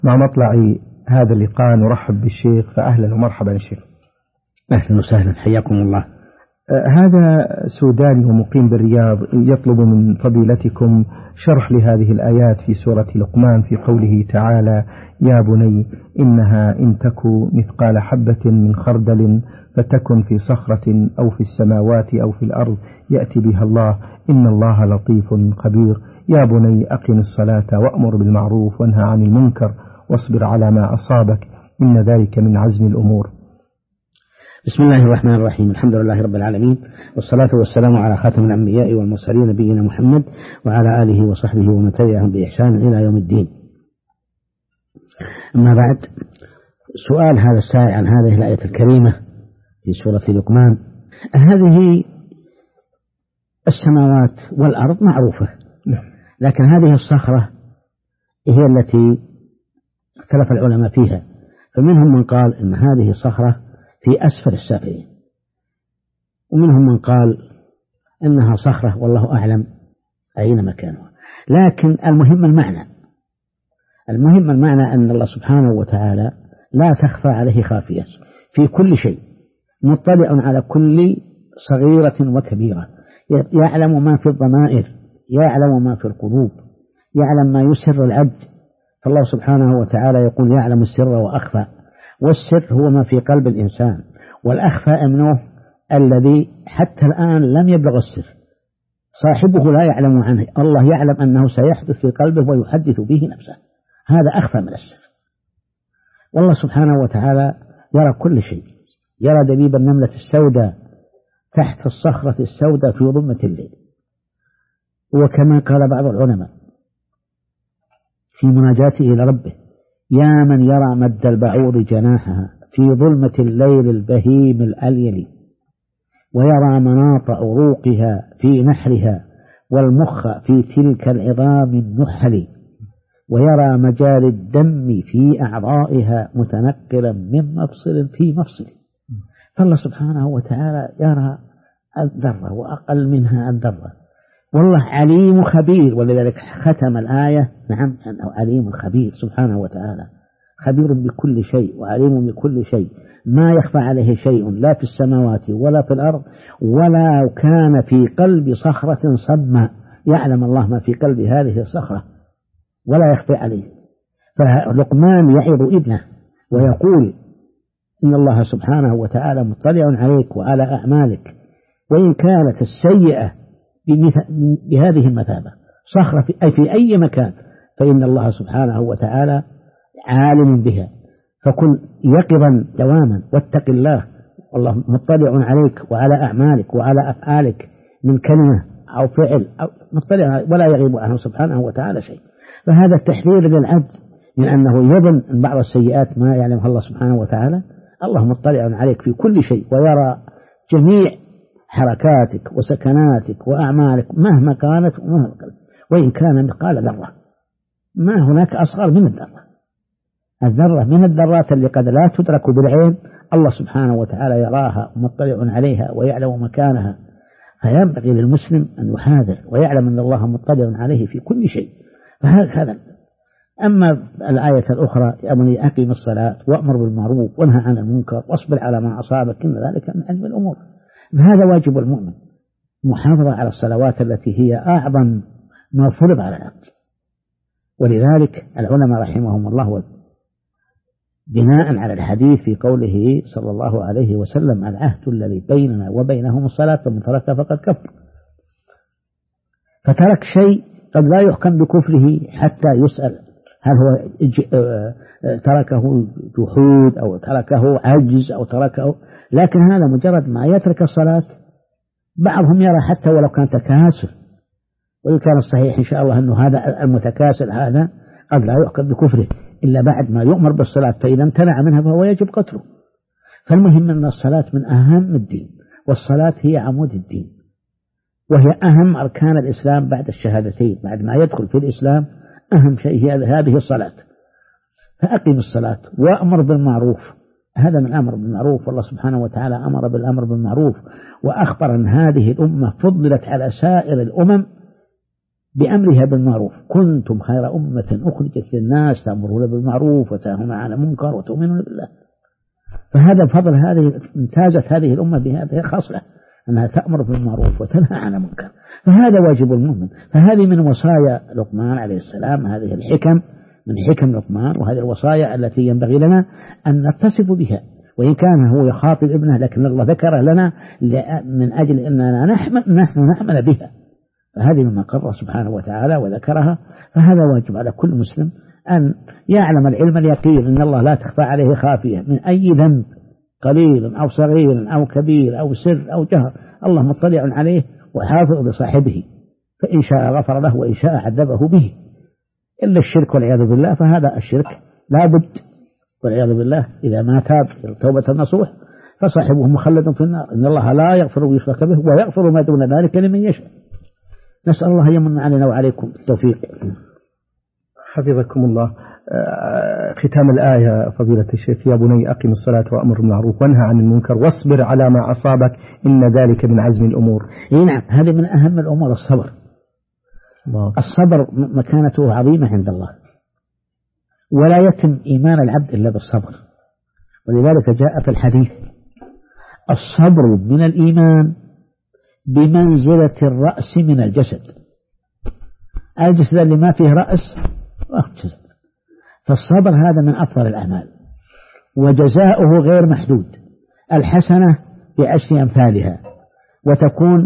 مع مطلع هذا اللقاء نرحب بالشيخ، فأهلا ومرحبا الشيخ. أهلا وسهلا، حياكم الله. هذا سوداني ومقيم بالرياض يطلب من فضيلتكم شرح لهذه الآيات في سورة لقمان في قوله تعالى: يا بني إنها إن تكو مثقال حبة من خردل فتكن في صخرة أو في السماوات أو في الأرض يأتي بها الله إن الله لطيف خبير. يا بني أقم الصلاة وأمر بالمعروف وانهى عن المنكر واصبر على ما أصابك إن ذلك من عزم الأمور. بسم الله الرحمن الرحيم، الحمد لله رب العالمين، والصلاة والسلام على خاتم الأنبياء والمرسلين نبينا محمد وعلى آله وصحبه ومن تبعهم بإحسان إلى يوم الدين. أما بعد، سؤال هذا السائل عن هذه الآية الكريمة في سورة لقمان. هذه السماوات والأرض معروفة، لكن هذه الصخرة هي التي اختلف العلماء فيها، فمنهم من قال إن هذه الصخرة في أسفل السافلين، ومنهم من قال إنها صخرة والله أعلم أين مكانها. لكن المهم المعنى أن الله سبحانه وتعالى لا تخفى عليه خافية في كل شيء، مطلع على كل صغيرة وكبيرة، يعلم ما في الضمائر، يعلم ما في القلوب، يعلم ما يسر العبد. فالله سبحانه وتعالى يقول: يعلم السر وأخفى. والسر هو ما في قلب الإنسان، والأخفى منه الذي حتى الآن لم يبلغ السر، صاحبه لا يعلم عنه، الله يعلم أنه سيحدث في قلبه ويحدث به نفسه، هذا أخفى من السر. والله سبحانه وتعالى يرى كل شيء، يرى دبيب النملة السوداء تحت الصخرة السوداء في ظلمة الليل. وكما قال بعض العلماء في مناجاته إلى ربه: يا من يرى مد البعوض جناحها في ظلمة الليل البهيم الأليل، ويرى مناط عروقها في نحرها، والمخ في تلك العظام النحل، ويرى مجاري الدم في أعضائها متنقلا من مفصل في مفصل. فالله سبحانه وتعالى يرى الذرة وأقل منها الذرة، والله عليم خبير، ولذلك ختم الآية نعم أنه عليم خبير سبحانه وتعالى، خبير بكل شيء وعليم بكل شيء، ما يخفى عليه شيء لا في السماوات ولا في الأرض، ولا كان في قلب صخرة صماء يعلم الله ما في قلب هذه الصخرة ولا يخفى عليه. فلقمان يعظ ابنه ويقول: إن الله سبحانه وتعالى مطلع عليك وعلى أعمالك، وإن كانت السيئة بهذه المثابة صخرة في أي مكان، فإن الله سبحانه وتعالى عالم بها، فكن يقظا دواما واتق الله، والله مطلع عليك وعلى أعمالك وعلى أفعالك من كلمة أو فعل أو مطلع ولا يغيب عنه سبحانه وتعالى شيء. فهذا التحذير للعبد من أنه يظن أن بعض السيئات ما يعلمها الله سبحانه وتعالى. الله مطلع عليك في كل شيء، ويرى جميع حركاتك وسكناتك وأعمالك مهما كانت وإن كان مثقال ذرة. ما هناك أصغر من الذرة من الذرات اللي قد لا تدرك بالعين، الله سبحانه وتعالى يراها ومطلع عليها ويعلم مكانها. فينبغي للمسلم أن يحاذر ويعلم أن الله مطلع عليه في كل شيء. فهذا. أما الآية الأخرى: يا بني أقم الصلاة وأمر بالمعروف وانهى عن المنكر واصبر على ما أصابك إن ذلك من عزم الأمور. هذا واجب المؤمن، محافظة على الصلوات التي هي أعظم ما فرض على العبد. ولذلك العلماء رحمهم الله بناء على الحديث في قوله صلى الله عليه وسلم: العهد الذي بيننا وبينهم الصلاة ومن تركها فقد كفر. فترك شيء قد لا يحكم بكفره حتى يسأل هل هو تركه جحود أو تركه عجز أو تركه، لكن هذا مجرد ما يترك الصلاة بعضهم يرى حتى ولو كان تكاسل، وإن كان الصحيح إن شاء الله أنه هذا المتكاسل هذا قد لا يحكم بكفره إلا بعد ما يؤمر بالصلاة، فإذا امتنع منها فهو يجب قتله. فالمهم أن الصلاة من أهم الدين، والصلاة هي عمود الدين، وهي أهم أركان الإسلام بعد الشهادتين. بعد ما يدخل في الإسلام أهم شيء هي هذه الصلاة. فأقم الصلاة وأمر بالمعروف، هذا من الأمر بالمعروف، والله سبحانه وتعالى أمر بالأمر بالمعروف، وأخبر أن هذه الأمة فضلت على سائر الأمم بأمرها بالمعروف، كنتم خير أمة أخرجت للناس تأمرون بالمعروف وتنهون عن المنكر وتؤمنون بالله. فهذا فضل امتازت هذه الأمة بهذه الخصلة أنها تأمر بالمعروف وتنهى عن المنكر، فهذا واجب المؤمن. فهذه من وصايا لقمان عليه السلام، هذه الحكم من حكم لقمان، وهذه الوصايا التي ينبغي لنا أن نتصف بها، وإن كان هو يخاطب ابنه لكن الله ذكر لنا من أجل أننا نحن نعمل بها، فهذه مما قرر سبحانه وتعالى وذكرها. فهذا واجب على كل مسلم أن يعلم العلم اليقين أن الله لا تخفى عليه خافية من أي ذنب قليل أو صغير أو كبير أو سر أو جهر، الله مطلع عليه وحافظ لصاحبه، فإن شاء غفر له وإن شاء عذبه به، إلا الشرك والعياذ بالله. فهذا الشرك لا بد والعياذ بالله إذا ما تاب توبة نصوح فصاحبه مخلد في النار، إن الله لا يغفر ويشرك به ويغفر ما دون ذلك لمن يشاء. نسأل الله يمن علينا وعليكم التوفيق. حفظكم الله. ختام الآية فضيلة الشيخ: يا بني أقم الصلاة وأمر بالمعروف وانهى عن المنكر واصبر على ما أصابك إن ذلك من عزم الأمور. نعم، هذه من أهم الأمور الصبر. الصبر مكانته عظيمة عند الله، ولا يتم إيمان العبد إلا بالصبر، ولذلك جاء في الحديث: الصبر من الإيمان بمنزلة الرأس من الجسد. الجسد اللي ما فيه رأس جسد. فالصبر هذا من أفضل الأعمال، وجزاؤه غير محدود، الحسنة ب10 أمثالها، وتكون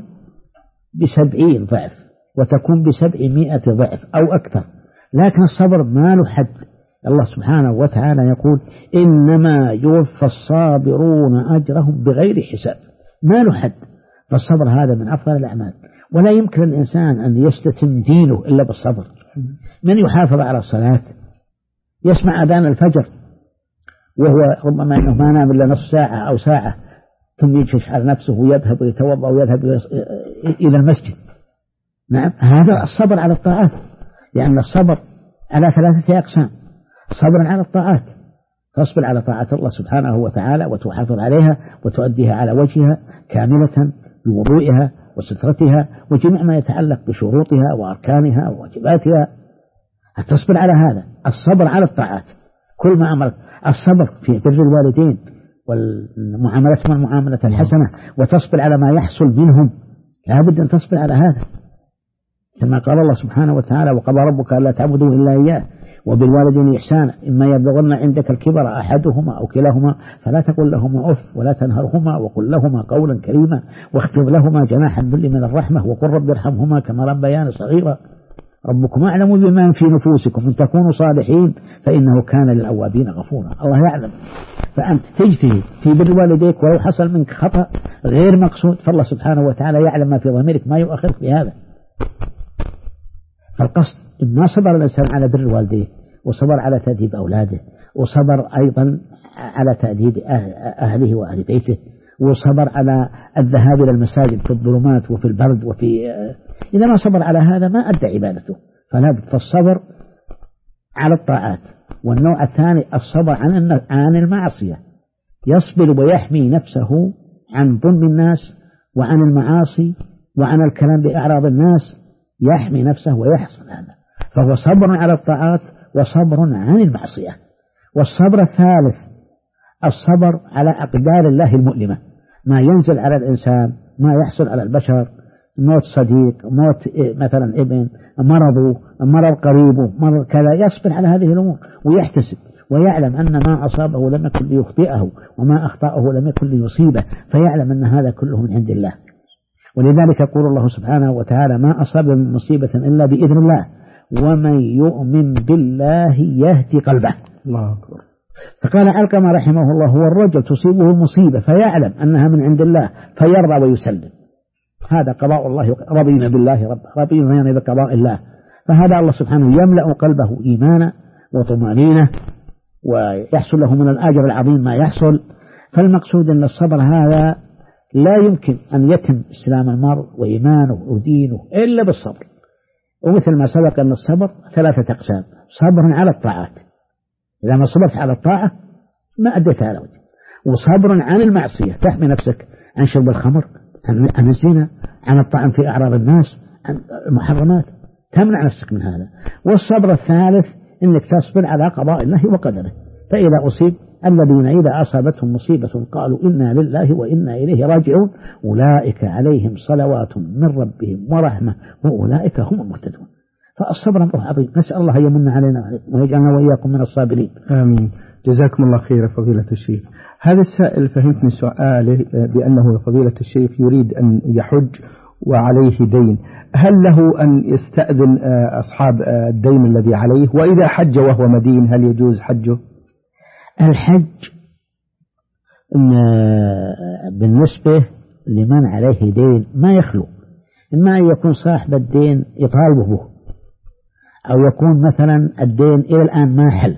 ب70 ضعف، وتكون ب700 ضعف أو أكثر. لكن الصبر ما له حد. الله سبحانه وتعالى يقول: إنما يوفى الصابرون أجرهم بغير حساب، ما له حد. فالصبر هذا من أفضل الأعمال، ولا يمكن الإنسان أن يستتم دينه إلا بالصبر. من يحافظ على الصلاة يسمع أذان الفجر وهو ربما أنه ما نام إلا نصف ساعة أو ساعة، ثم يجفش على نفسه ويذهب ويتوضأ ويذهب إلى المسجد. نعم، هذا الصبر على الطاعات، لأن الصبر على 3 أقسام: صبر على الطاعات، تصبر على طاعة الله سبحانه وتعالى وتحافظ عليها وتؤديها على وجهها كاملة بوضوئها وسترتها وجميع ما يتعلق بشروطها وأركانها وواجباتها، تصبر على هذا. الصبر على الطاعات كل ما أمرك، الصبر في بر الوالدين والمعاملة من المعاملة الحسنة، وتصبر على ما يحصل منهم، لا بد أن تصبر على هذا، كما قال الله سبحانه وتعالى: وقضى ربك ألا تعبدوا إلا إياه وبالوالدين إحسانا إما يبلغن عندك الكبر أحدهما أو كلاهما فلا تقل لهما أف ولا تنهرهما وقل لهما قولا كريما واخفض لهما جناح الذل من الرحمة وقل رب ارحمهما كما ربياني صغيرا ربكم أعلم بما في نفوسكم إن تكونوا صالحين فإنه كان للأوابين غفورا. الله يعلم، فأنت تجتهد في بر والديك ولو حصل منك خطأ غير مقصود، فالله سبحانه وتعالى يعلم ما في ضميرك ما يؤخرك بهذا. فالقصد ما صبر الإنسان على بر والديه، وصبر على تأديب أولاده، وصبر أيضا على تأديب أهله وأهل بيته، وصبر على الذهاب إلى المساجد في الظلمات وفي البرد إذا ما صبر على هذا ما أدى عبادته. فلا بد فالصبر على الطاعات. والنوع الثاني الصبر عن المعصية، يصبر ويحمي نفسه عن ظلم الناس وعن المعاصي وعن الكلام بأعراض الناس، يحمي نفسه ويحصل هذا، فهو صبر على الطاعات وصبر عن المعصية. والصبر الثالث الصبر على أقدار الله المؤلمة، ما ينزل على الإنسان، ما يحصل على البشر، موت صديق، موت مثلا ابن، مرض قريبه، مرض كذا، يصبر على هذه الأمور ويحتسب ويعلم أن ما أصابه لم يكن ليخطئه وما أخطأه لم يكن ليصيبه، فيعلم أن هذا كله من عند الله. ولذلك يقول الله سبحانه وتعالى: ما أصاب من مصيبة إلا بإذن الله ومن يؤمن بالله يهدي قلبه. الله أكبر. فقال علقمة رحمه الله: هو الرجل تصيبه المصيبة فيعلم أنها من عند الله فيرضى ويسلم، هذا قضاء الله، رضينا بالله رب، رضينا بقضاء الله. فهذا الله سبحانه يملأ قلبه إيمانا وطمأنينة ويحصل له من الأجر العظيم ما يحصل. فالمقصود أن الصبر هذا لا يمكن أن يتم إسلام المرء وإيمانه ودينه إلا بالصبر. ومثل ما سبق أن الصبر 3 أقسام: صبر على الطاعات، إذا ما صبرت على الطاعة ما أديت على وجه، وصبر عن المعصية، تحمي نفسك عن شرب الخمر، عن الزنا، عن الطعن في أعراض الناس، عن المحرمات، تمنع نفسك من هذا. والصبر الثالث إنك تصبر على قضاء الله وقدره. فإذا أصيب الذين إذا أصابتهم مصيبة قالوا إنا لله وإنا إليه راجعون أولئك عليهم صلوات من ربهم ورحمة وأولئك هم المهتدون. فالصبر أمره عظيم، نسأل الله يمن علينا ويجعلنا وإياكم من الصابرين. آمين. جزاكم الله خير فضيلة الشيخ. هذا السائل فهمت من سؤاله بأنه فضيلة الشيخ يريد أن يحج وعليه دين، هل له أن يستأذن أصحاب الدين الذي عليه؟ وإذا حج وهو مدين هل يجوز حجه؟ الحج بالنسبة لمن عليه دين ما يخلو، إما أن يكون صاحب الدين يطالبه به، أو يكون مثلا الدين إلى الآن ما حل،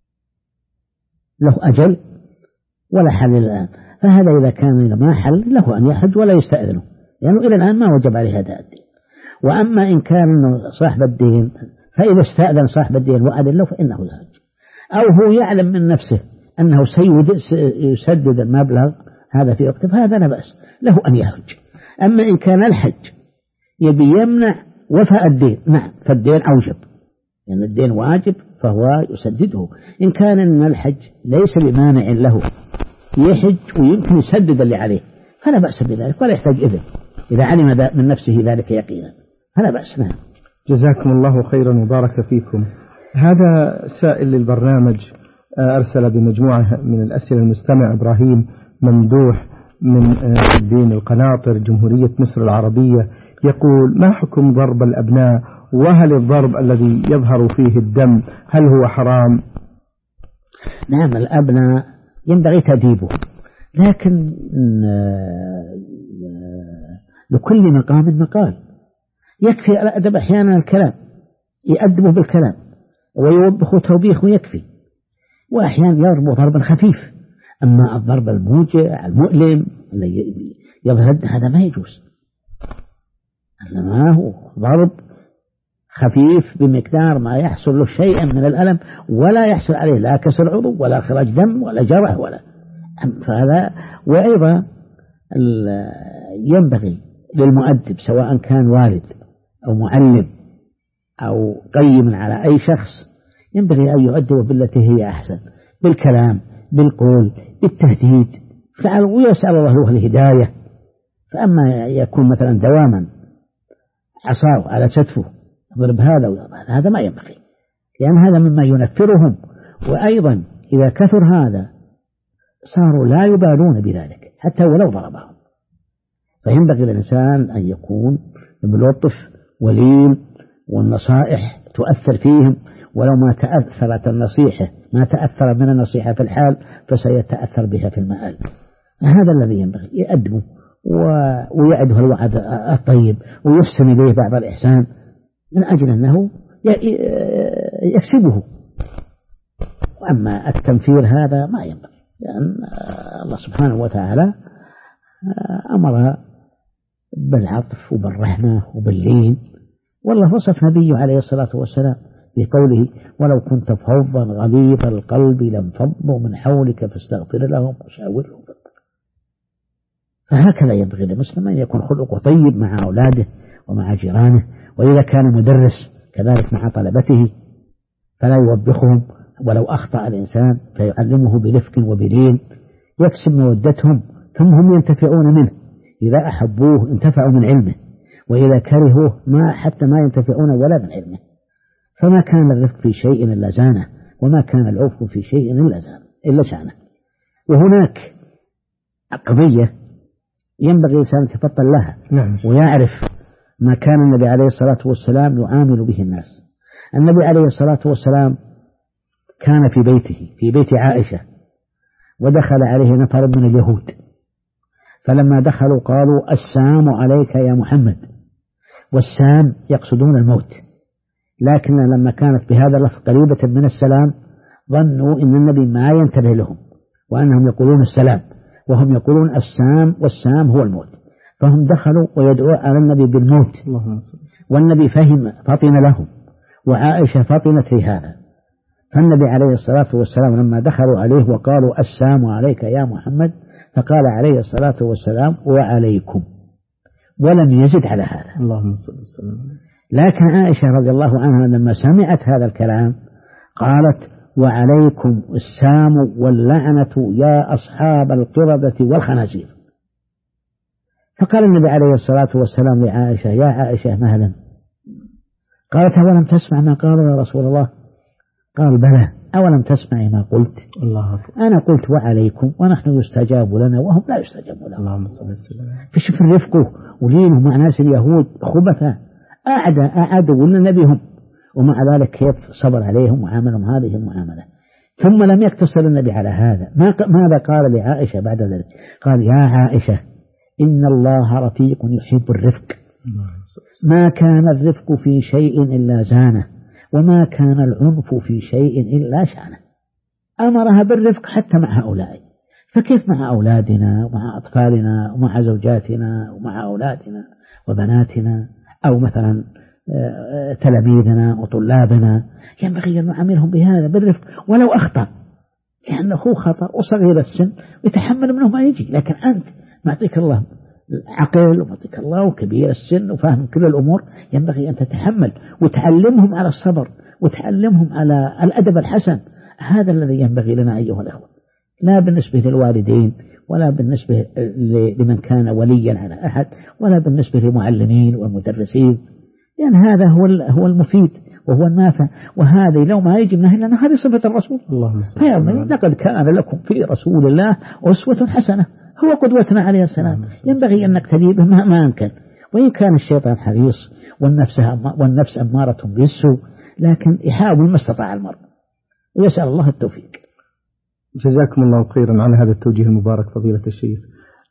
له أجل ولا حل الآن، فهذا إذا كان ما حل له أن يحج ولا يستأذنه، لأنه إلى الآن ما وجب عليه هذا الدين. وأما إن كان صاحب الدين فإذا استأذن صاحب الدين وأذن له فإنه يحج، أو هو يعلم من نفسه أنه سيسدد المبلغ هذا في وقته فهذا لا بأس له أن يحج. أما إن كان الحج يبي يمنع وفاء الدين، نعم فالدين أوجب، لأن يعني الدين واجب فهو يسدده. إن كان أن الحج ليس بمانع له يحج ويمكن يسدد اللي عليه فلا بأس بذلك ولا يحتاج إذن، إذا علم من نفسه ذلك يقينا فلا بأس. نعم. جزاكم الله خيرا وبارك فيكم. هذا سائل للبرنامج أرسل بمجموعة من الأسئلة المستمع إبراهيم ممدوح من الدين القناطر جمهورية مصر العربية، يقول: ما حكم ضرب الأبناء؟ وهل الضرب الذي يظهر فيه الدم هل هو حرام؟ نعم الأبناء ينبغي تأديبه، لكن لكل مقام مقال. يكفي الأدب أحيانا الكلام، يأدبه بالكلام ويوبخه توبيخه يكفي، وأحيانا يضرب ضربا خفيف. أما الضرب الموجع المؤلم اللي يظهر هذا ما يجوز، إنما هو ضرب خفيف بمقدار ما يحصل له شيئا من الألم ولا يحصل عليه لا كسر عضو ولا خراج دم ولا جرح ولا فهذا. وأيضا ينبغي للمؤدب سواء كان والد أو معلم أو قيم على أي شخص ينبغي أن يؤدب بالتي هي أحسن، بالكلام بالقول بالتهديد، ويسأل الله له الهداية. فأما يكون مثلا دواما عصاه على كتفه ضرب هذا وضرب هذا ما ينبغي، لأن هذا مما ينفرهم. وأيضا إذا كثر هذا صاروا لا يبالون بذلك حتى ولو ضربهم. فينبغي للإنسان أن يكون بلطف ولين، والنصائح تؤثر فيهم، ولو ما تأثرت النصيحة ما تأثر من النصيحة في الحال فسيتأثر بها في المآل. هذا الذي ينبغي يأدبه ويعده الوعد الطيب ويحسن إليه بعض الإحسان من أجل أنه يكسبه. وأما التنفير هذا ما ينبغي، لأن الله سبحانه وتعالى أمر بالعطف وبالرحمة وباللين، والله وصف نبيه عليه الصلاة والسلام بقوله: ولو كنت فظا غليظ القلب لانفضوا من حولك فاستغفر لهم وشاورهم في الأمر. فهكذا ينبغي للمسلم أن يكون خلقه طيب مع أولاده ومع جيرانه، وإذا كان مدرس كذلك مع طلبته فلا يوبخهم، ولو أخطأ الإنسان فيعلمه برفق وبلين يكسب مودتهم، ثم هم ينتفعون منه. إذا أحبوه انتفعوا من علمه، وإذا كرهوه حتى ما ينتفعون ولا من علمه. فما كان الرفق في شيء إلا زانه، وما كان العفو في شيء إلا شانه. وهناك قضية ينبغي الإنسان أن يتفطن لها ويعرف ما كان النبي عليه الصلاة والسلام يعامل به الناس. النبي عليه الصلاة والسلام كان في بيته في بيت عائشة، ودخل عليه نفر من اليهود، فلما دخلوا قالوا: السلام عليك يا محمد. والسام يقصدون الموت، لكن لما كانت بهذا اللفظ قريبة من السلام ظنوا إن النبي ما ينتبه لهم، وأنهم يقولون السلام وهم يقولون السام، والسام هو الموت. فهم دخلوا ويدعوا على النبي بالموت، والنبي فطن لهم، وعائشة فطنت في هذا. فالنبي عليه الصلاة والسلام لما دخلوا عليه وقالوا: السلام عليك يا محمد، فقال عليه الصلاة والسلام: وعليكم، ولم يزد على هذا. اللهم صل وسلم. لكن عائشة رضي الله عنها لما سمعت هذا الكلام قالت: وعليكم السام واللعنة يا أصحاب القردة والخنازير. فقال النبي عليه الصلاة والسلام لعائشة: يا عائشة مهلا. قالت: أولم تسمع ما قال يا رسول الله؟ قال: بلى. أولم تسمع ما قلت؟ الله. أنا قلت وعليكم ونحن يستجاب لنا وهم لا يستجاب لنا. اللهم صل وسلم. فشوف رفقه ولينه مع ناس اليهود خبثة أعدوا لنبيهم، ومع ذلك كيف صبر عليهم وعاملهم هذه المعاملة. ثم لم يقتصر النبي على هذا، ماذا قال لعائشة بعد ذلك؟ قال: يا عائشة إن الله رفيق يحب الرفق، ما كان الرفق في شيء إلا زانه، وما كان العنف في شيء إلا شانه. أمرها بالرفق حتى مع هؤلاء، فكيف مع أولادنا ومع أطفالنا ومع زوجاتنا ومع أولادنا وبناتنا، أو مثلا تلاميذنا وطلابنا، ينبغي أن نعاملهم بهذا بالرفق ولو أخطأ، لأنه خطأ وصغير السن يتحمل منه ما يجي. لكن أنت معطيك الله عقل ومعطيك الله كبير السن وفاهم كل الأمور، ينبغي أن تتحمل وتعلمهم على الصبر وتعلمهم على الأدب الحسن. هذا الذي ينبغي لنا أيها الأخوة، لا بالنسبة للوالدين ولا بالنسبة لمن كان وليا على أحد ولا بالنسبة للمعلمين والمدرسين، لأن هذا هو المفيد وهو النافع. وهذا لو ما يجي منه لنا هذه صفة الرسول. لقد كان لكم في رسول الله أسوة حسنة، هو قدوتنا عليه السلام، ينبغي أن نقتدي به مهما أمكن. وإن كان الشيطان حريص والنفس أمارة بالسوء، لكن يحاول ما استطاع المرء، ويسأل الله التوفيق. جزاكم الله خيرا على هذا التوجيه المبارك فضيلة الشيخ.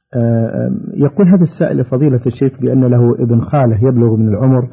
يقول هذا السائل فضيلة الشيخ بأن له ابن خاله يبلغ من العمر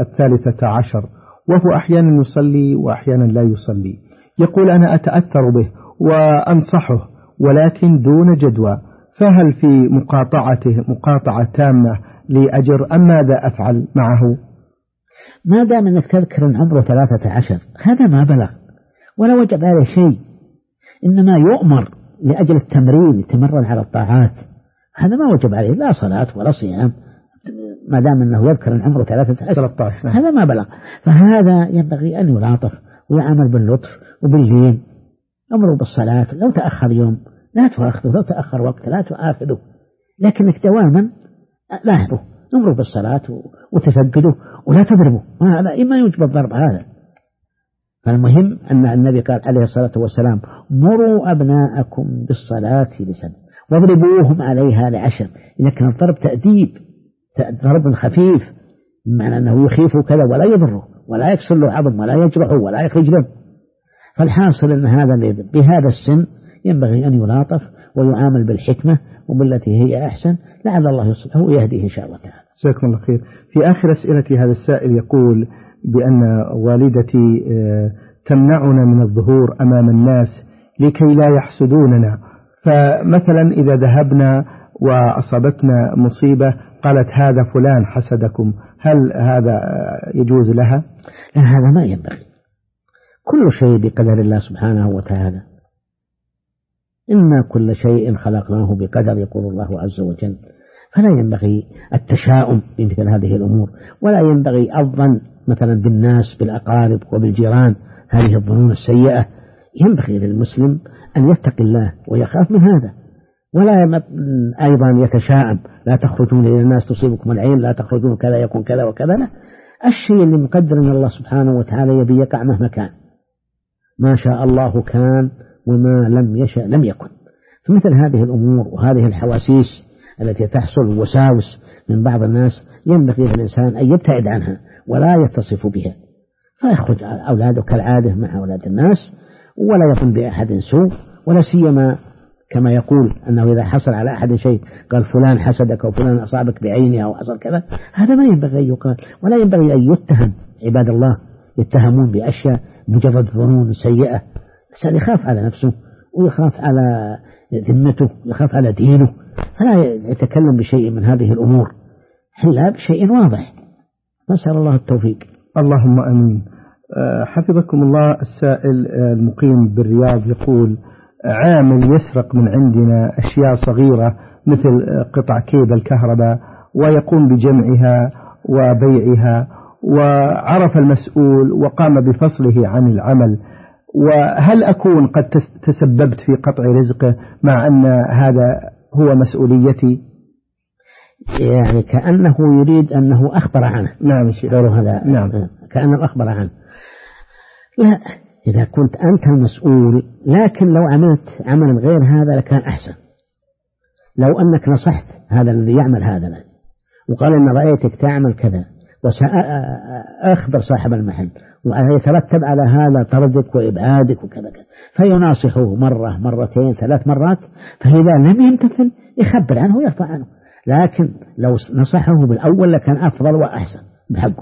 13 وهو أحيانا يصلي وأحيانا لا يصلي. يقول: أنا أتأثر به وأنصحه ولكن دون جدوى، فهل في مقاطعته مقاطعة تامة لأجر أم ماذا أفعل معه؟ ما دام أنك تذكر أن عمره 13 هذا ما بلغ ولا وجب عليه شيء، إنما يؤمر لأجل التمرين، يتمرن على الطاعات، هذا ما وجب عليه لا صلاة ولا صيام، ما دام أنه يذكر أن عمره 13 هذا ما بلغ. فهذا ينبغي أن يلاطف ويعمل باللطف وباللين. أمره بالصلاة، لو تأخر يوم لا تؤاخذه، لو تأخر وقت لا تؤاخذه، لكنك دواما لاحظه، أمره بالصلاة وتفقده ولا تضربه، ما يوجب الضرب هذا. فالمهم أن النبي قال عليه الصلاة والسلام: مروا أبناءكم بالصلاة ل7 واضربوهم عليها ل10. إذا كان الضرب تأديب، ضرب خفيف، بمعنى أنه يخيفه كذا ولا يضره ولا يكسر له عظم ولا يجرحه ولا يخرج له. فالحاصل أن هذا بهذا السن ينبغي أن يلاطف ويعامل بالحكمة وبالتي هي أحسن، لعل الله يصلحه ويهديه إن شاء الله تعالى. جزاكم الله خير. في آخر أسئلة هذا السائل يقول بأن والدتي تمنعنا من الظهور أمام الناس لكي لا يحسدوننا، فمثلا إذا ذهبنا وأصابتنا مصيبة قالت: هذا فلان حسدكم، هل هذا يجوز لها؟ لا، هذا ما ينبغي. كل شيء بقدر الله سبحانه وتعالى، إن كل شيء خلقناه بقدر، يقول الله عز وجل. فلا ينبغي التشاؤم بمثل هذه الأمور، ولا ينبغي الظن مثلا بالناس بالأقارب وبالجيران هذه الظنون السيئة. ينبغي للمسلم أن يتقي الله ويخاف من هذا، ولا أيضا يتشاءم: لا تخرجون إلى الناس تصيبكم العين، لا تخرجون كذا يكون كذا وكذا. لا، الشيء اللي مقدر من الله سبحانه وتعالى يبي يقع مهما كان، ما شاء الله كان وما لم يشأ لم يكن. فمثل هذه الأمور وهذه الحواسيس التي تحصل وساوس من بعض الناس ينبغي للإنسان أن يبتعد عنها ولا يتصف بها، فيخرج أولاده كالعادة مع أولاد الناس ولا يظن بأحد سوء، ولا سيما كما يقول أنه إذا حصل على أحد شيء قال فلان حسدك أو فلان أصابك بعينه أو حصل كذا، هذا ما ينبغي أن يقال، ولا ينبغي أن يتهم. عباد الله يتهمون بأشياء مجرد ظنون سيئة. الإنسان يخاف على نفسه ويخاف على ذمته ويخاف على دينه، فلا يتكلم بشيء من هذه الأمور إلا بشيء واضح. نسأل الله التوفيق. اللهم أمين. حفظكم الله. السائل المقيم بالرياض يقول: عامل يسرق من عندنا أشياء صغيرة مثل قطع كيبل كهرباء ويقوم بجمعها وبيعها، وعرف المسؤول وقام بفصله عن العمل، وهل أكون قد تسببت في قطع رزقه مع أن هذا هو مسؤوليتي؟ يعني كأنه يريد أنه أخبر عنه. نعم شيخ. هذا نعم. كأنه أخبر عنه. لا، إذا كنت أنت المسؤول، لكن لو عملت عملا غير هذا لكان أحسن. لو أنك نصحت هذا الذي يعمل هذا وقال إن رأيتك تعمل كذا، وأخبر صاحب المحل ويترتب على هذا طردك وإبعادك وكذا كذا، فيناصحه مرة مرتين 3 مرات، فإذا لم يمتثل يخبر عنه ويرفع عنه. لكن لو نصحه بالأول لكان أفضل وأحسن بحقه،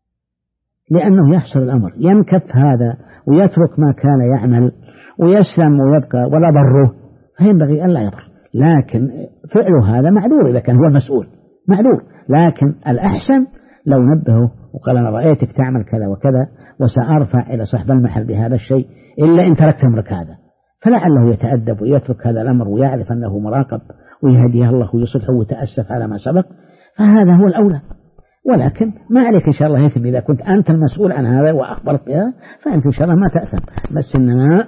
لأنه يحصل الأمر ينكف هذا ويترك ما كان يعمل ويسلم ويبقى ولا ضره، فينبغي أن لا يضر. لكن فعله هذا معذور إذا كان هو المسؤول، معذور. لكن الأحسن لو نبهه وقال أنا رأيتك تعمل كذا وكذا وسأرفع إلى صاحب المحل بهذا الشيء إلا إن تركت أمرك هذا، فلعله يتأدب ويترك هذا الأمر ويعرف أنه مراقب ويهديه الله ويصلحه ويتأسف على ما سبق، فهذا هو الأولى. ولكن ما عليك إن شاء الله يثم إذا كنت أنت المسؤول عن هذا وأخبرت بها، فأنت إن شاء الله ما تأثم. بس إنما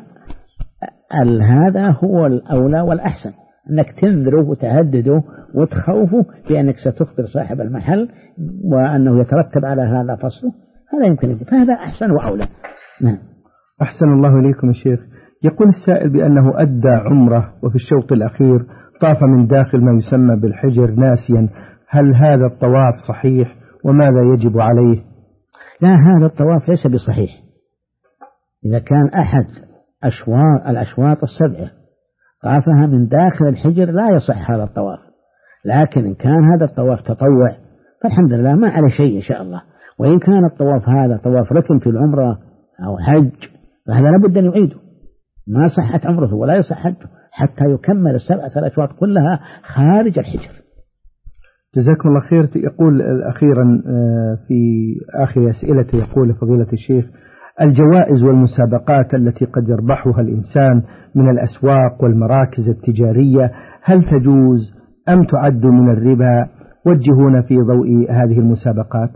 هذا هو الأولى والأحسن، أنك تنذره وتهدده وتخوفه بأنك ستخبر صاحب المحل وأنه يترتب على هذا فصله، هذا يمكن، فهذا أحسن وأولى. نعم. أحسن الله إليكم يا شيخ. يقول السائل بأنه أدى عمره وفي الشوط الأخير طاف من داخل ما يسمى بالحجر ناسيا، هل هذا الطواف صحيح وماذا يجب عليه؟ لا، هذا الطواف ليس بصحيح. إذا كان أحد الأشواط 7 طافها من داخل الحجر لا يصح هذا الطواف. لكن إن كان هذا الطواف تطوع فالحمد لله ما عليه شيء إن شاء الله. وإن كان الطواف هذا طواف ركن في العمرة أو حج فهذا لابد أن يعيده، ما صحت عمرته ولا يصح حجه حتى يكمل 7 الأشواط كلها خارج الحجر. جزاكم الله خير. يقول أخيرا في آخر أسئلته، يقول فضيلة الشيخ: الجوائز والمسابقات التي قد يربحها الإنسان من الأسواق والمراكز التجارية هل تجوز أم تعد من الربا؟ وجهونا في ضوء هذه المسابقات.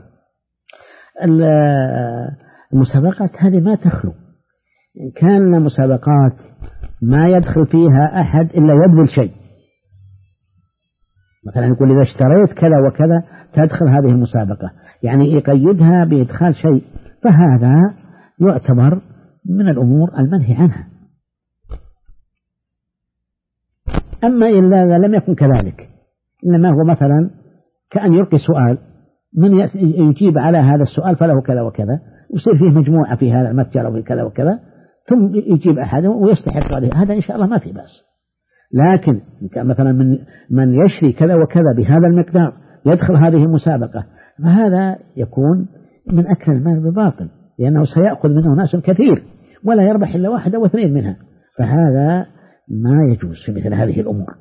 المسابقات هذه ما تخلو. إن كان مسابقات ما يدخل فيها أحد إلا يبذل شيء، مثلا يقول إذا اشتريت كذا وكذا تدخل هذه المسابقة، يعني يقيدها بإدخال شيء، فهذا يعتبر من الأمور المنهي عنها. أما إذا لم يكن كذلك، إنما هو مثلا كأن يلقي سؤال، من يجيب على هذا السؤال فله كذا وكذا، ويصير فيه مجموعة في هذا المتجر أو كذا وكذا، ثم يجيب أحد ويستحق عليه، هذا إن شاء الله ما في بأس. لكن مثلا من يشري كذا وكذا بهذا المقدار يدخل هذه المسابقة، فهذا يكون من أكل المال بباطل، لأنه سيأخذ منه ناس كثير ولا يربح إلا 1 أو 2 منها، فهذا ما يجوز في مثل هذه الأمور.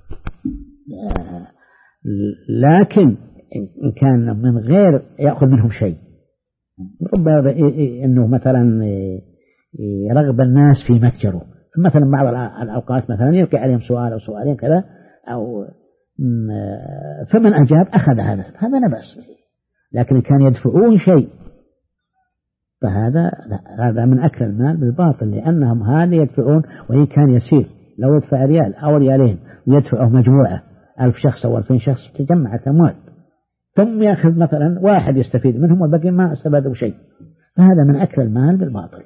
لكن إن كان من غير يأخذ منهم شيء، ربما إنه مثلا يرغب الناس في متجره، مثلا بعض الأوقات مثلا يلقي عليهم سؤال أو سؤالين كذا، أو فمن أجاب أخذ هذا لا بأس. لكن كان يدفعون شيء فهذا من أكل المال بالباطل، لأنهم هذا يدفعون وإن كان يسير، لو يدفع ريال أو ريالين ويدفعه مجموعة 1000 شخص أو 2000 شخص تجمعت أموال، ثم يأخذ مثلا واحد يستفيد منهم والباقي ما استفادوا شيء، فهذا من أكل المال بالباطل.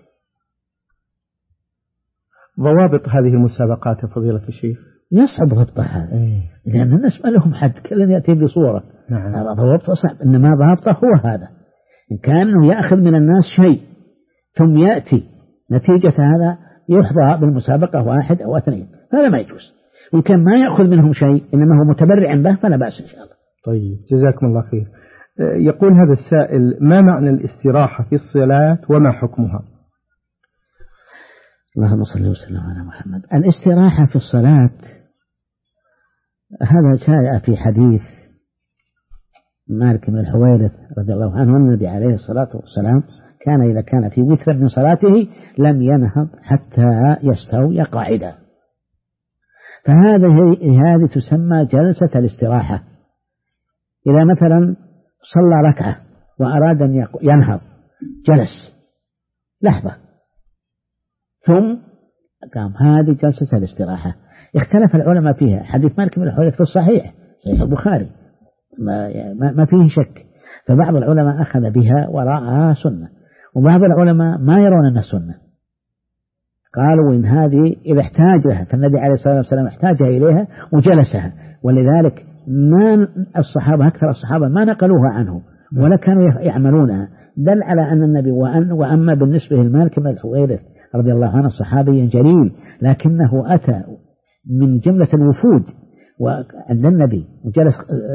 ضوابط هذه المسابقات فضيلة الشيخ يصعب ضبطها لأن الناس ما لهم حد، كل يأتي بصورة. نعم. هذا ضبطه صعب، إنما ضبطه هو هذا، إن كان يأخذ من الناس شيء ثم يأتي نتيجة هذا يحظى بالمسابقة 1 أو 2، هذا ما يجوز. وإن كان ما يأخذ منهم شيء إنما هو متبرع به فلا بأس إن شاء الله. طيب جزاكم الله خير. يقول هذا السائل: ما معنى الاستراحة في الصلاة وما حكمها؟ اللهم صل وسلم على محمد. الاستراحة في الصلاة هذا جاء في حديث مالك بن الحويرث رضي الله عنه، النبي عليه الصلاة والسلام كان إذا كان في وتر من صلاته لم ينهض حتى يستوي قاعدا، فهذه تسمى جلسة الاستراحة. إذا مثلا صلى ركعة وأراد أن ينهض جلس لحظة ثم قام، هذه جلسة الاستراحة. اختلف العلماء فيها. حديث مالك بن الحويرث في الصحيح صحيح البخاري ما فيه شك، فبعض العلماء أخذ بها ورأها سنة، وبعض العلماء ما يرون أنها سنة، قالوا إن هذه إذا احتاج لها، فالنبي عليه الصلاة والسلام احتاج إليها وجلسها، ولذلك ما الصحابة أكثر الصحابة ما نقلوها عنه ولا كانوا يعملونها، دل على أن النبي وأما بالنسبة لمالك بن الحويرث رضي الله عنه صحابي جليل، لكنه أتى من جملة الوفود وعند النبي وجلس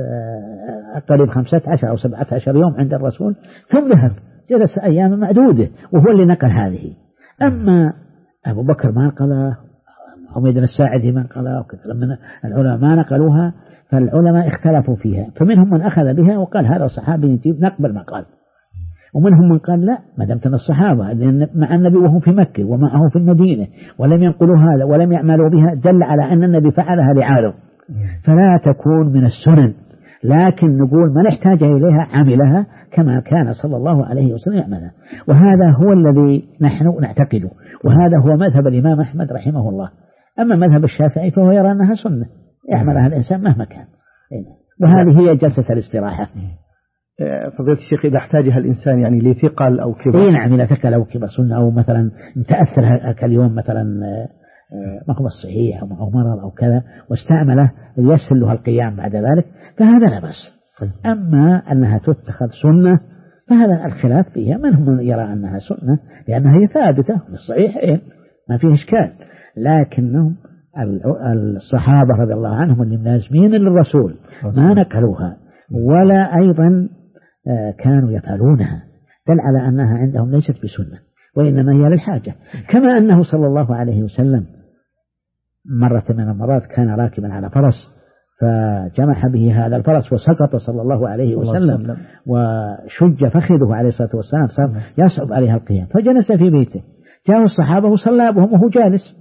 قريب 15 أو 17 يوم عند الرسول، ثم ذهب جلس أيام معدودة، وهو اللي نقل هذه. أما أبو بكر ما نقله، حميد الساعدي ما نقله، وكثير من العلماء ما نقلوها، فالعلماء اختلفوا فيها، فمنهم من أخذ بها وقال هذا صحابي يجيب نقبل ما قال، ومنهم من قال لا، ما دمت الصحابة مع النبي وهم في مكة ومعه في المدينة ولم ينقلوا هذا ولم يعملوا بها، دل على أن النبي فعلها لعارض، فلا تكون من السنن، لكن نقول من احتاج إليها عملها كما كان صلى الله عليه وسلم يعملها، وهذا هو الذي نحن نعتقده، وهذا هو مذهب الإمام أحمد رحمه الله. أما مذهب الشافعي فهو يرى أنها سنة يعملها الإنسان مهما كان، وهذه هي جلسة الاستراحة. فضيلة الشيخ إذا احتاجها الإنسان يعني لثقل أو كبر، نعم، إلى ثقل أو كبر سنة، أو مثلا تأثر كاليوم مثلا ما هو الصحيح أو معه مرض أو كذا واستعمله يسهل له القيام بعد ذلك، فهذا لا بأس. أما أنها تتخذ سنة فهذا الخلاف فيها، منهم من يرى أنها سنة لأنها هي ثابتة في الصحيحين ما فيه إشكال، لكنهم الصحابة رضي الله عنهم اللي ملازمين للرسول ما نقلوها ولا أيضا كانوا يفعلونها، دل على أنها عندهم ليست بسنة وإنما هي للحاجة. كما أنه صلى الله عليه وسلم مرة من المرات كان راكبا على فرس فجمح به هذا الفرس وسقط صلى الله عليه وسلم وشج فخذه عليه الصلاة والسلام، صار يصعب عليها القيام، فجلس في بيته، جاءوا الصحابة وصلى بهم وهو جالس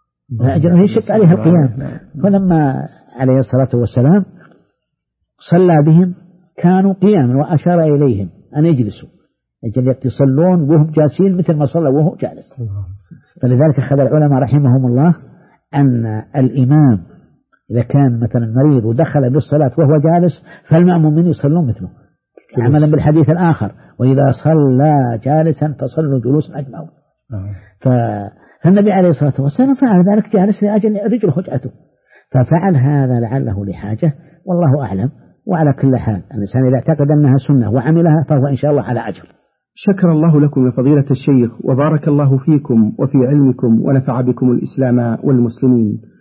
يشق عليها القيام، فلما عليه الصلاة والسلام صلى بهم كانوا قياما وأشار إليهم أن يجلسوا، أجل يتصلون وهم جالسين مثل ما صلى وهو جالس. فلذلك أخذ العلماء رحمهم الله أن الإمام إذا كان مثلا مريض ودخل بالصلاة وهو جالس فالمأمومين يصلون مثله، عملا بالحديث الآخر وإذا صلى جالسا فصلوا جلوسا أجمعون. فالنبي عليه الصلاة والسلام فعل ذلك جالس لأجل رجل حجته، ففعل هذا لعله لحاجة، والله أعلم. وعلى كل حال الإنسان إذا اعتقد أنها سنة وعملها فهو إن شاء الله على أجر. شكر الله لكم يا فضيلة الشيخ، وبارك الله فيكم وفي علمكم ونفع بكم الإسلام والمسلمين.